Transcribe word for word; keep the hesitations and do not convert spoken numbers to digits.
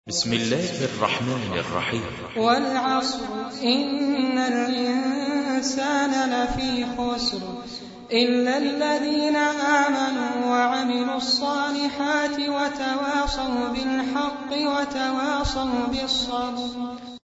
بسم الله الرحمن الرحيم. والعصر إن الإنسان لفي خسر إلا الذين آمنوا وعملوا الصالحات وتواصوا بالحق وتواصوا بالصبر